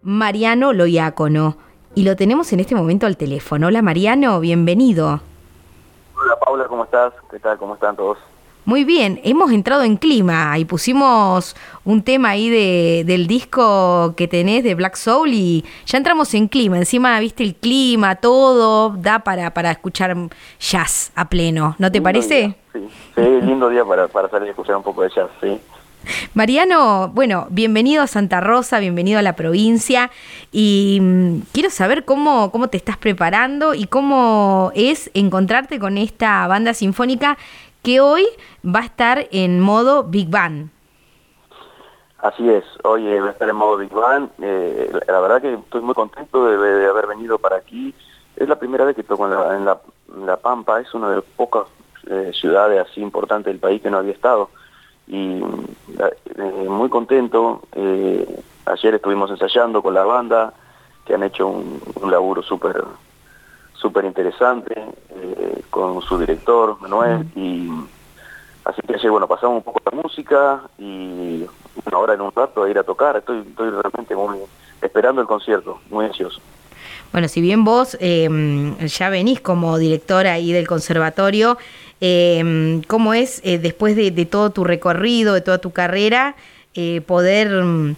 Mariano Loiácono. Y lo tenemos en este momento al teléfono. Hola Mariano, bienvenido. Hola Paula, ¿cómo estás? ¿Qué tal? ¿Cómo están todos? Muy bien, hemos entrado en clima y pusimos un tema ahí del disco que tenés de Black Soul y ya entramos en clima. Encima, viste el clima, todo da para escuchar jazz a pleno. ¿No te parece? Día. Sí, lindo día para salir a escuchar un poco de jazz, sí. Mariano, bueno, bienvenido a Santa Rosa, bienvenido a la provincia y quiero saber cómo te estás preparando y cómo es encontrarte con esta banda sinfónica que hoy va a estar en modo Big Band. Así es, hoy va a estar en modo Big Band. La verdad que estoy muy contento de haber venido para aquí. Es la primera vez que toco en la Pampa, es una de las pocas ciudades así importantes del país que no había estado. Y muy contento. Ayer estuvimos ensayando con la banda, que han hecho un laburo súper interesante, con su director Manuel, y así que ayer, bueno, pasamos un poco la música y bueno, ahora en un rato a ir a tocar. Estoy realmente muy esperando el concierto, muy ansioso. Bueno, si bien vos ya venís como directora ahí del conservatorio, ¿cómo es después de todo tu recorrido, de toda tu carrera, poder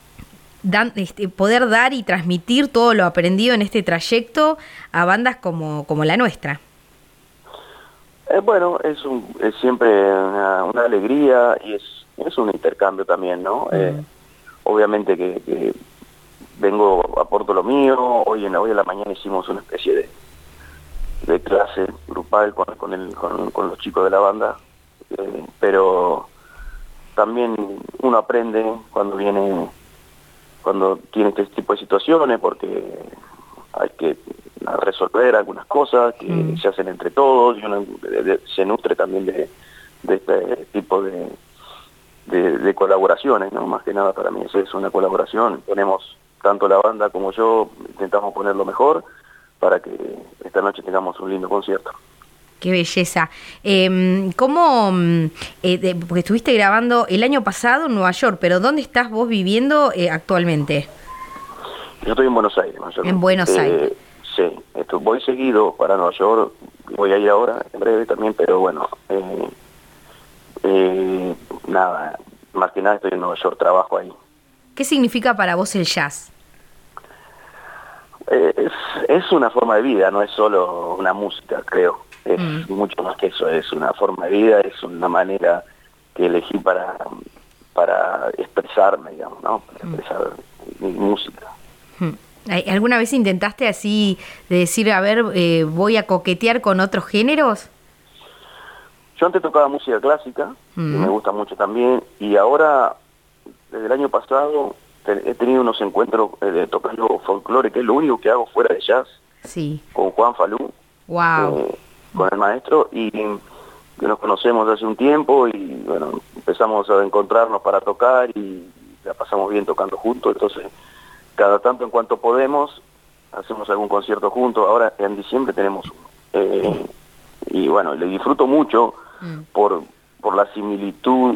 dar y transmitir todo lo aprendido en este trayecto a bandas como la nuestra? Bueno, es siempre una alegría y es un intercambio también, ¿no? Obviamente que aporto lo mío. Hoy en la mañana hicimos una especie de clase grupal con los chicos de la banda, pero también uno aprende cuando tiene este tipo de situaciones, porque hay que resolver algunas cosas que se hacen entre todos y uno se nutre también de este tipo de colaboraciones, ¿no? Más que nada para mí eso es una colaboración. Ponemos, tanto la banda como yo, intentamos poner lo mejor para que esta noche tengamos un lindo concierto. Qué belleza. ¿Cómo? Porque estuviste grabando el año pasado en Nueva York, pero ¿dónde estás vos viviendo actualmente? Yo estoy en Buenos Aires. En Buenos Aires. Sí, voy seguido para Nueva York, voy a ir ahora, en breve también, pero bueno, nada, más que nada estoy en Nueva York, trabajo ahí. ¿Qué significa para vos el jazz? Es una forma de vida, no es solo una música, creo. Es mucho más que eso, es una forma de vida, es una manera que elegí para expresarme, digamos, ¿no? Para expresar mi música. ¿Alguna vez intentaste así de decir, a ver, voy a coquetear con otros géneros? Yo antes tocaba música clásica, que me gusta mucho también, y ahora, desde el año pasado, he tenido unos encuentros tocando folclore, que es lo único que hago fuera de jazz, sí, con Juan Falú, con el maestro, y nos conocemos hace un tiempo, y bueno, empezamos a encontrarnos para tocar, y la pasamos bien tocando juntos. Entonces cada tanto en cuanto podemos, hacemos algún concierto juntos. Ahora en diciembre tenemos uno. Y bueno, le disfruto mucho por la similitud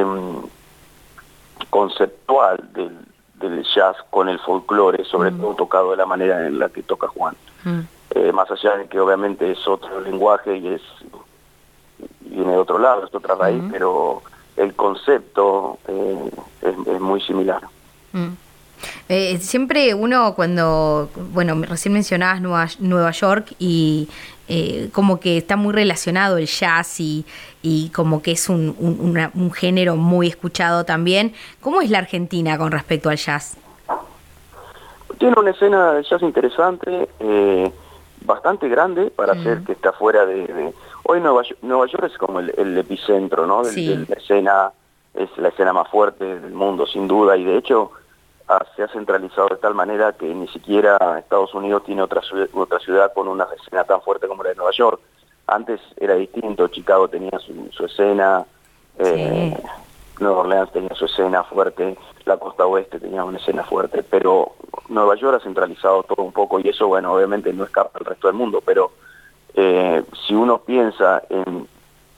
conceptual del jazz con el folclore, sobre todo tocado de la manera en la que toca Juan. Más allá de que obviamente es otro lenguaje y viene de otro lado, es otra raíz, pero el concepto es muy similar. Siempre uno cuando, bueno, recién mencionabas Nueva York y como que está muy relacionado el jazz y como que es un género muy escuchado también. ¿Cómo es la Argentina con respecto al jazz? Tiene una escena de jazz interesante, bastante grande para ser que está fuera de... Hoy Nueva York es como el epicentro, ¿no? De la escena, es la escena más fuerte del mundo, sin duda, y de hecho se ha centralizado de tal manera que ni siquiera Estados Unidos tiene otra ciudad con una escena tan fuerte como la de Nueva York. Antes era distinto, Chicago tenía su escena, Nueva Orleans tenía su escena fuerte, la costa oeste tenía una escena fuerte, pero Nueva York ha centralizado todo un poco y eso, bueno, obviamente no escapa al resto del mundo, pero si uno piensa en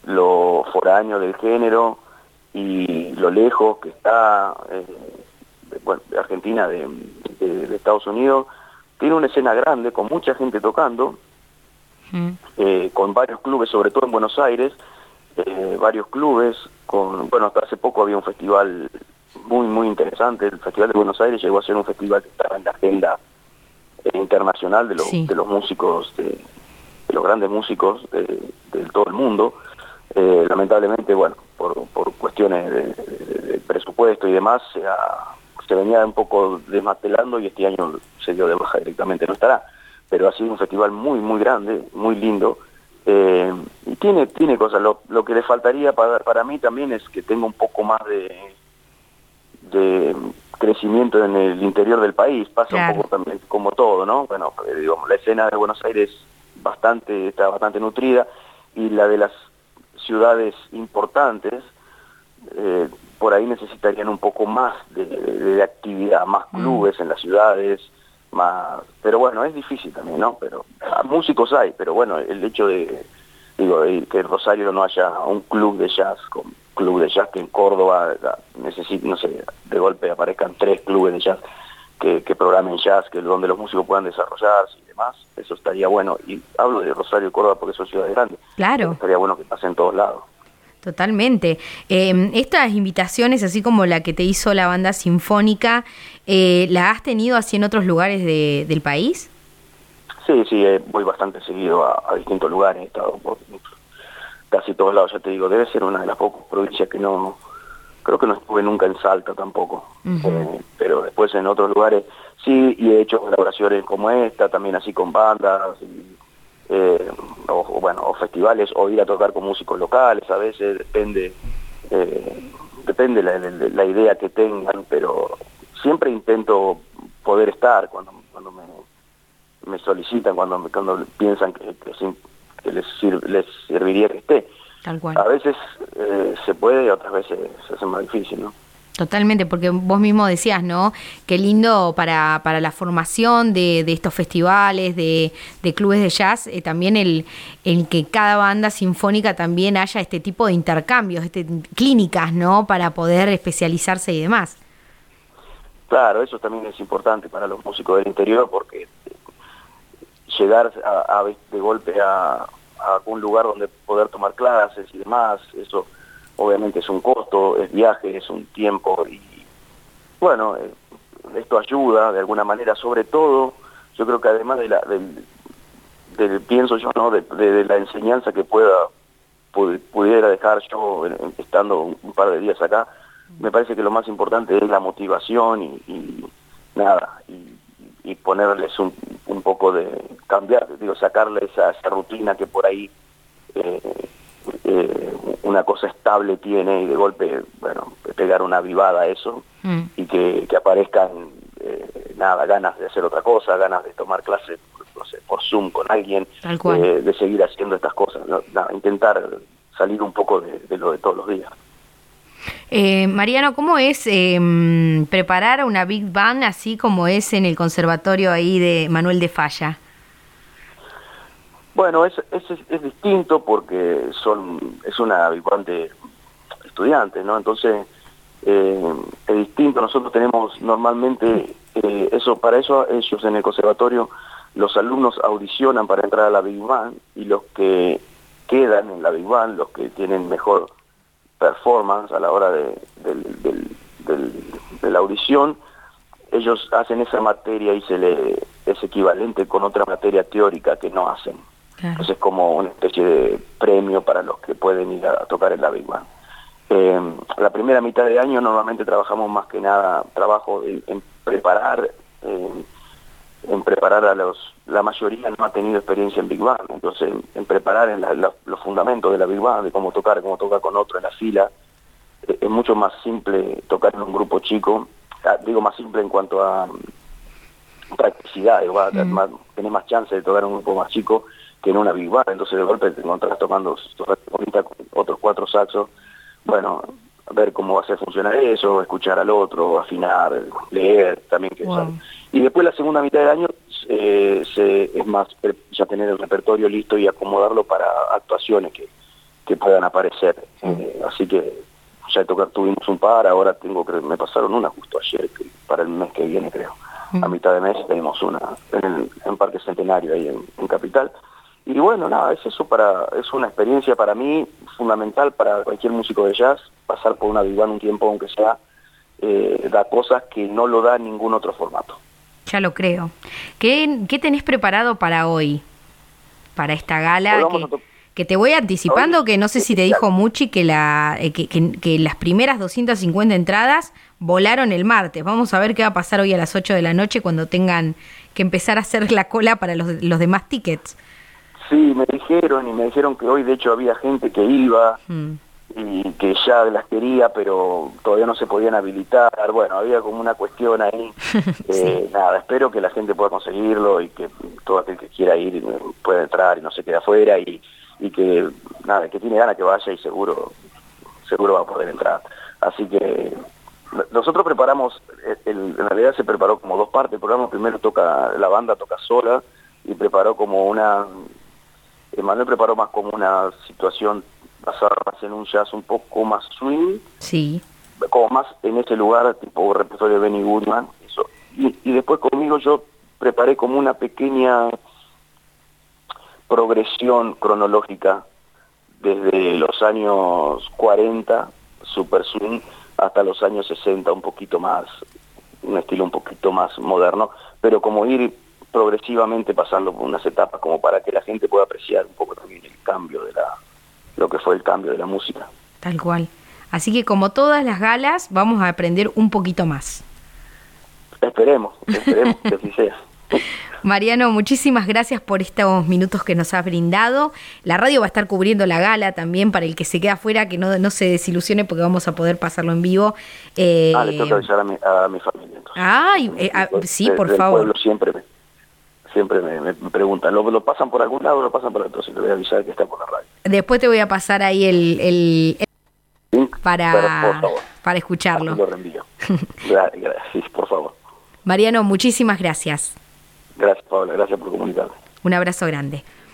lo foráneo del género y lo lejos que está bueno, de Argentina, de Estados Unidos, tiene una escena grande, con mucha gente tocando, con varios clubes, sobre todo en Buenos Aires, varios clubes, bueno, hasta hace poco había un festival muy interesante. El Festival de Buenos Aires llegó a ser un festival que estaba en la agenda internacional de los músicos, de los grandes músicos de todo el mundo. Lamentablemente, bueno, por cuestiones de presupuesto y demás, se venía un poco desmantelando, y este año se dio de baja directamente, no estará. Pero ha sido un festival muy grande, muy lindo, y tiene cosas. Lo que le faltaría para mí también es que tenga un poco más de crecimiento en el interior del país. Pasa un poco también como todo, ¿no? Bueno, digamos, la escena de Buenos Aires está bastante nutrida, y la de las ciudades importantes por ahí necesitarían un poco más de actividad, más clubes en las ciudades, más. Pero bueno, es difícil también, ¿no? Pero músicos hay, pero bueno, el hecho de que en Rosario no haya un club de jazz, que en Córdoba necesite, no sé, de golpe aparezcan 3 clubes de jazz que programen jazz, donde los músicos puedan desarrollarse y demás, eso estaría bueno. Y hablo de Rosario y Córdoba porque son ciudades grandes. Claro. Estaría bueno que pase en todos lados. Totalmente. Estas invitaciones, así como la que te hizo la banda sinfónica, ¿la has tenido así en otros lugares del país? Sí, voy bastante seguido a distintos lugares, he estado por casi todos lados, ya te digo, debe ser una de las pocas provincias que creo que no estuve nunca en Salta tampoco, pero después en otros lugares sí, y he hecho colaboraciones como esta, también así con bandas, o festivales, o ir a tocar con músicos locales, a veces depende la idea que tengan, pero siempre intento poder estar cuando me solicitan, cuando piensan que les serviría que esté. Tal cual. A veces se puede, y otras veces se hace más difícil, ¿no? Totalmente, porque vos mismo decías, ¿no? Qué lindo para la formación de estos festivales, de clubes de jazz, también el que cada banda sinfónica también haya este tipo de intercambios, clínicas, ¿no? Para poder especializarse y demás. Claro, eso también es importante para los músicos del interior, porque llegar de golpe a algún lugar donde poder tomar clases y demás, eso obviamente es un costo, es viaje, es un tiempo, y bueno, esto ayuda de alguna manera. Sobre todo, yo creo que además pienso yo, ¿no? de la enseñanza que pudiera dejar yo estando un par de días acá, me parece que lo más importante es la motivación y ponerles un poco de cambiar, sacarle esa rutina que por ahí una cosa estable tiene, y de golpe, bueno, pegar una avivada a eso, y que aparezcan ganas de hacer otra cosa, ganas de tomar clases, no sé, por Zoom con alguien, de seguir haciendo estas cosas, ¿no? Intentar salir un poco de lo de todos los días. Mariano, ¿cómo es preparar a una Big Band así como es en el conservatorio ahí de Manuel de Falla? Bueno, es distinto porque es una Big Band de estudiantes, ¿no? Entonces es distinto. Nosotros tenemos normalmente para eso ellos en el conservatorio, los alumnos audicionan para entrar a la Big Band, y los que quedan en la Big Band, los que tienen mejor performance a la hora de la audición, ellos hacen esa materia y es equivalente con otra materia teórica que no hacen. Claro. Entonces es como una especie de premio para los que pueden ir a tocar en la Big Band. La primera mitad de año normalmente trabajamos más que nada, trabajo en preparar a la mayoría no ha tenido experiencia en Big Band, entonces en preparar los fundamentos de la Big Band, de cómo tocar con otro en la fila. Es mucho más simple tocar en un grupo chico, digo más simple en cuanto a practicidad, tenés más chance de tocar en un grupo más chico que en una Big Band, entonces de golpe te encontrás tocando ahorita con otros 4 saxos, bueno, ver cómo va a hacer funcionar eso, escuchar al otro, afinar, leer también, y después la segunda mitad del año es más ya tener el repertorio listo y acomodarlo para actuaciones que puedan aparecer, así que ya tuvimos un par, ahora me pasaron una justo ayer, para el mes que viene creo. A mitad de mes tenemos una en Parque Centenario, ahí en Capital. Y bueno, nada, es una experiencia para mí fundamental para cualquier músico de jazz, pasar por una Big Band un tiempo, aunque sea, da cosas que no lo da ningún otro formato. Ya lo creo. ¿Qué tenés preparado para hoy? Para esta gala que te voy anticipando, que no sé si te dijo Muchi que las primeras 250 entradas volaron el martes. Vamos a ver qué va a pasar hoy a las 8 de la noche cuando tengan que empezar a hacer la cola para los demás tickets. Sí, me dijeron que hoy de hecho había gente que iba y que ya las quería, pero todavía no se podían habilitar. Bueno, había como una cuestión ahí. Sí. Nada, espero que la gente pueda conseguirlo y que todo aquel que quiera ir pueda entrar y no se quede afuera y que nada, que tiene ganas que vaya y seguro va a poder entrar. Así que nosotros preparamos, en realidad se preparó como dos partes. El programa primero la banda toca sola y preparó como Manuel preparó más como una situación basada más en un jazz un poco más swing, sí, como más en ese lugar, tipo repertorio de Benny Goodman, eso. Y después conmigo yo preparé como una pequeña progresión cronológica desde los años 40, super swing, hasta los años 60, un estilo un poquito más moderno, pero como ir progresivamente pasando por unas etapas como para que la gente pueda apreciar un poco también el cambio lo que fue el cambio de la música. Tal cual. Así que como todas las galas vamos a aprender un poquito más. Esperemos que así sea. Mariano, muchísimas gracias por estos minutos que nos has brindado. La radio va a estar cubriendo la gala también, para el que se queda afuera, que no se desilusione porque vamos a poder pasarlo en vivo. Le tengo que avisar a mi familia. Entonces. Sí, por favor. El pueblo siempre me preguntan, ¿lo pasan por algún lado o lo pasan por otro? Entonces le voy a avisar que está por la radio. Después te voy a pasar ahí el link para escucharlo. Así lo reenvío. Gracias, por favor. Mariano, muchísimas gracias. Gracias, Paula, gracias por comunicarme. Un abrazo grande.